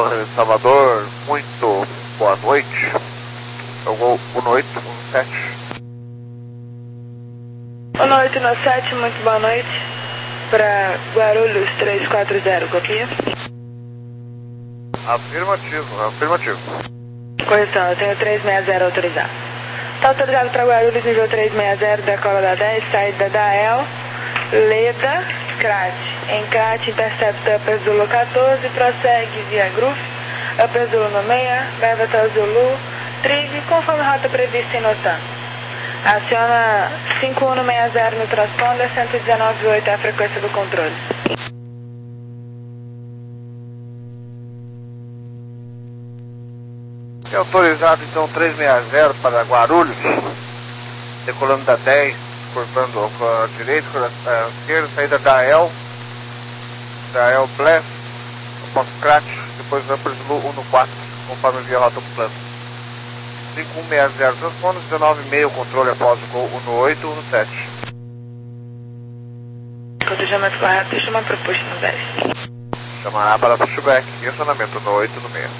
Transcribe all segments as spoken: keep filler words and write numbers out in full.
Salvador. Salvador, muito boa noite. Eu vou uno oito um sete. uno oito um sete, muito boa noite. Para Guarulhos três quatro zero, copia? Afirmativo, afirmativo. Correção, eu tenho três seis zero autorizado. Tá autorizado para Guarulhos, nível três seis zero, decola da dez, saída da El, Leda, Crat. Encate, intercepta Upper Zulu quatorze, prossegue via Groove, Upper Zulu no meia, leva até o Zulu, trig, conforme rota prevista em Notan. Aciona cinco um seis zero no transponder, cento e dezenove vírgula oito é a frequência do controle. É autorizado então três seis zero para Guarulhos, decolando da dez, cortando com a direita, com a esquerda, saída da El, da El Blast, pós-Crat, depois Upper Zulu um no quatro, conforme via rota plano. cinco um seis zero transponder, dezenove vírgula cinco controle após o gol uno oito um sete. Cotejamento correto, chama para push no dez. Chamará para pushback, acionamento uno oito no meio.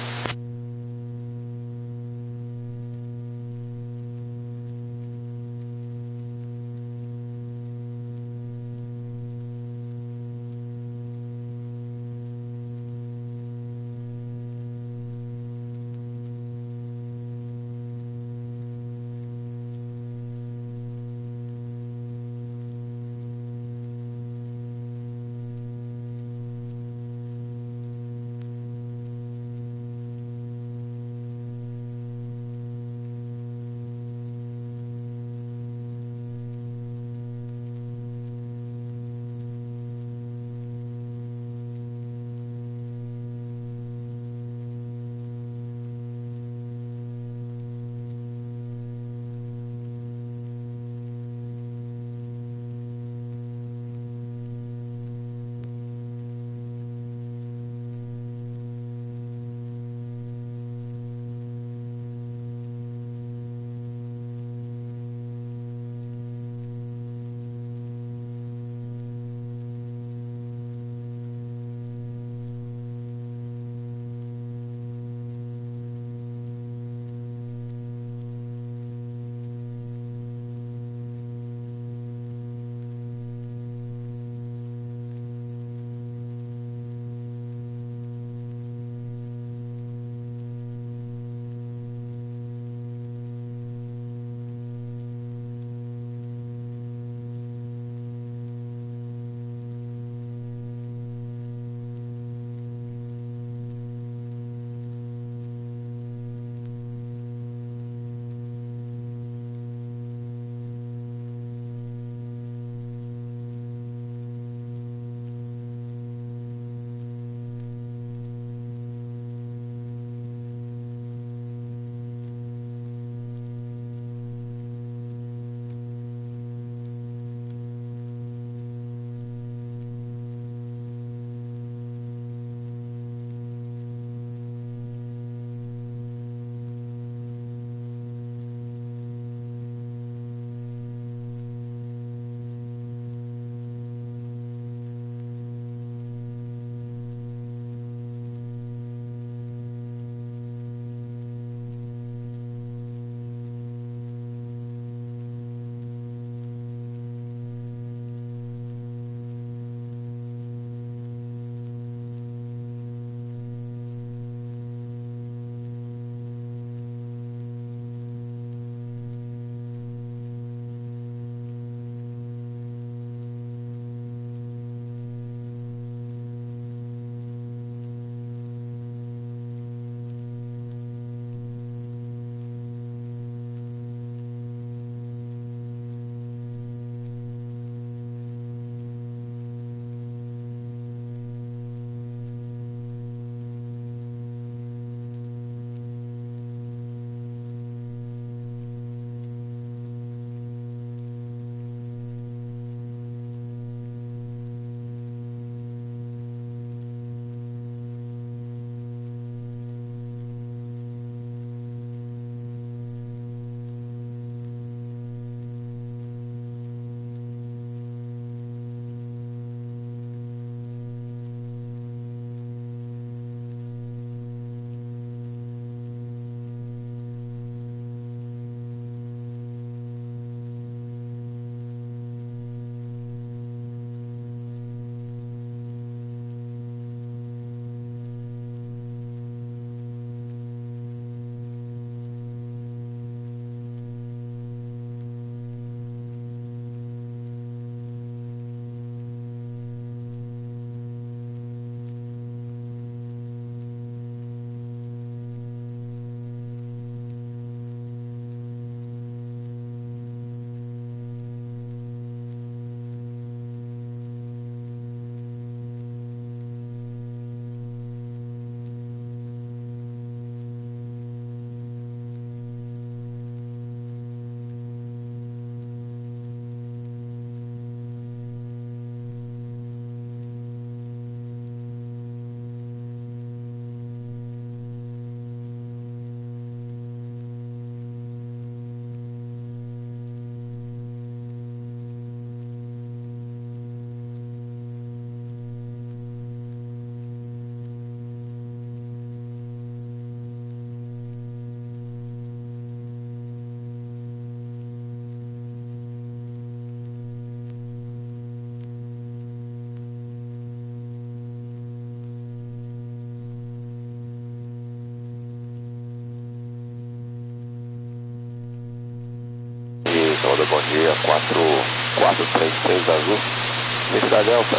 Todo bom dia, quatro quatro três três azul, Vista Delta.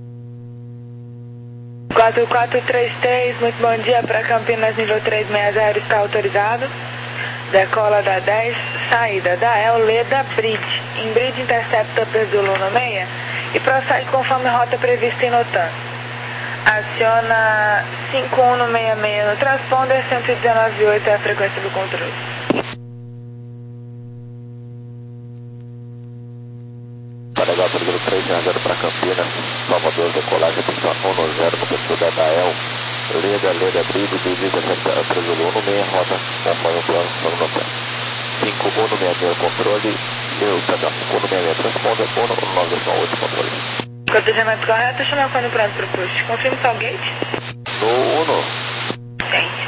quatro quatro três três, muito bom dia para Campinas, nível três seis zero, está autorizado. Decola da dez, saída da El, Leda, Bridge. Em Bridge, intercepta Zulu no meia e prossegue conforme rota prevista em Notan. Aciona cinco um no seis seis no transponder, cento e dezenove vírgula oito é a frequência do controle. Para Delta número três seis zero para Campinas, Salvador, decolagem, pista um no zero no perfil da Dael, Leda, Leda, Bridge, Bridge, intercepta Zulu no meia, rota conforme o plano no Notan. cinco um no seis seis controle, eu, perdão, um no seis seis transponder, um no nove oito controle. Cotejamento correto, chama o cone pronto para o push. Confirme só o gate. No um. Sim.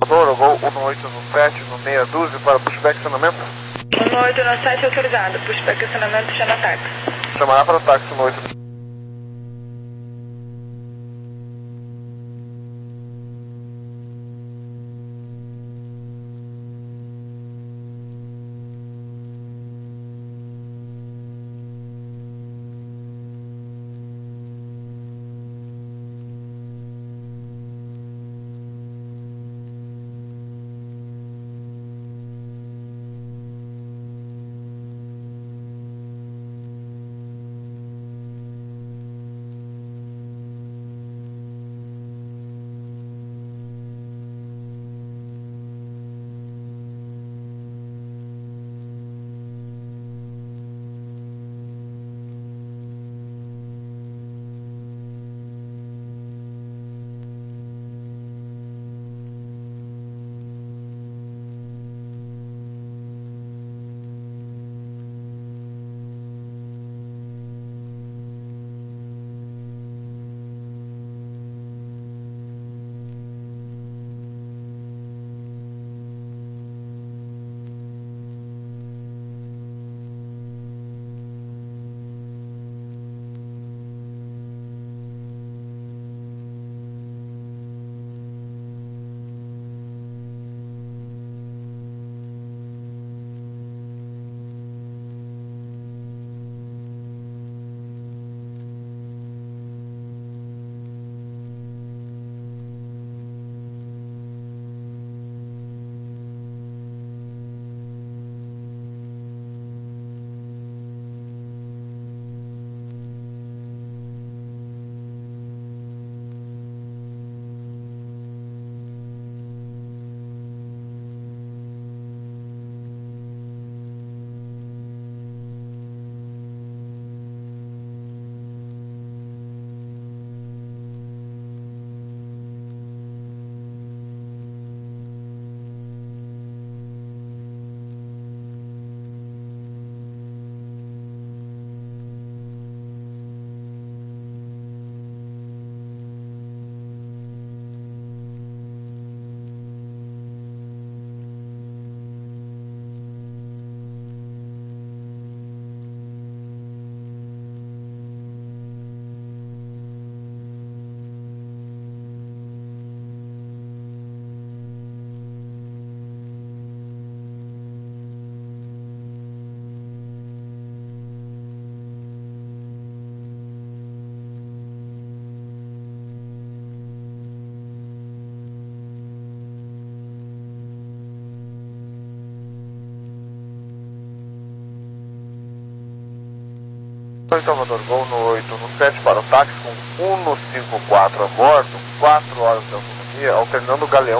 Gol um oito um sete no meia dúzia para pushback acionamento. um oito um sete autorizado, pushback acionamento, chama táxi. Chamará para o táxi um oito. Salvador, Gol no oito um sete para o táxi com um cinco quatro a bordo, quatro horas de autonomia, alternando o galeão.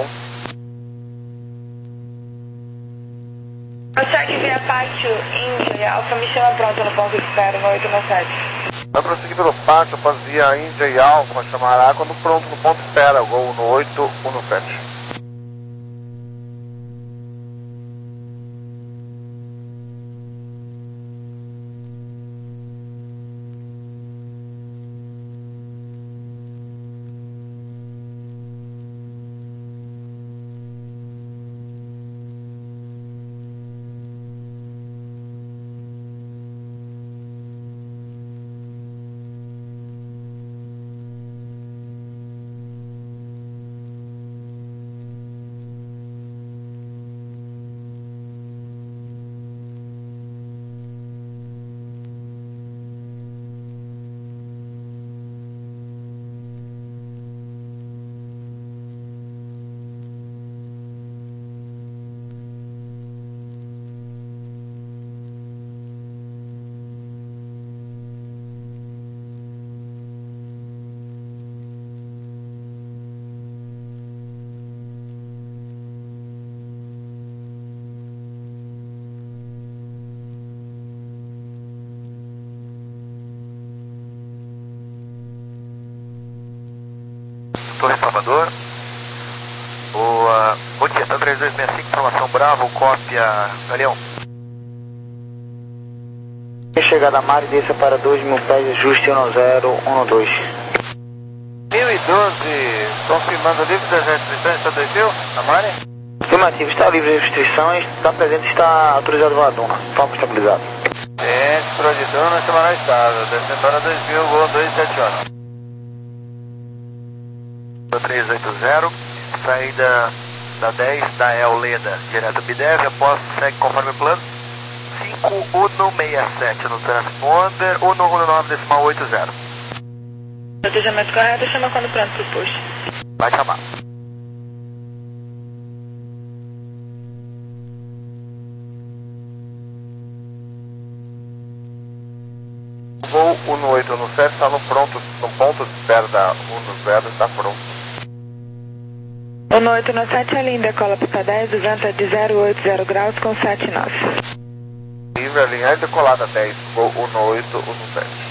Cheque via pátio, Índia, Alfa, me chama pronto no ponto de espera, no oito um sete. Vai prosseguir pelo pátio após via Índia e Alfa, chamará quando pronto no ponto de espera, Gol no oito um sete. Torre Salvador. O uh, Otieta três dois seis cinco, informação Bravo, cópia Galeão. Chegada a Mari, desça para dois mil pés, ajuste um zero um dois. mil e e doze, confirmando livre das restrições, estabeleceu? Amari? Afirmativo, está livre de restrições, está presente, está autorizado voar Duna, foco estabilizado. É, pro de Duna, semana estável, descendo para dois mil, voo dois sete um. três oito zero, saída da dez, da El Leda, direto B dez, após segue conforme o plano, cinco um seis sete no transponder, um um nove decimal oito zero. Protejamento correto, chama quando pronto pro push. Vai chamar. O voo um oito um sete está no pronto, no ponto de espera da um zero, está pronto. um oito um sete é linda, cola pista dez, o vento é de zero oito zero graus com sete nove. Livre, alinhar e decolada dez, voo um oito um sete.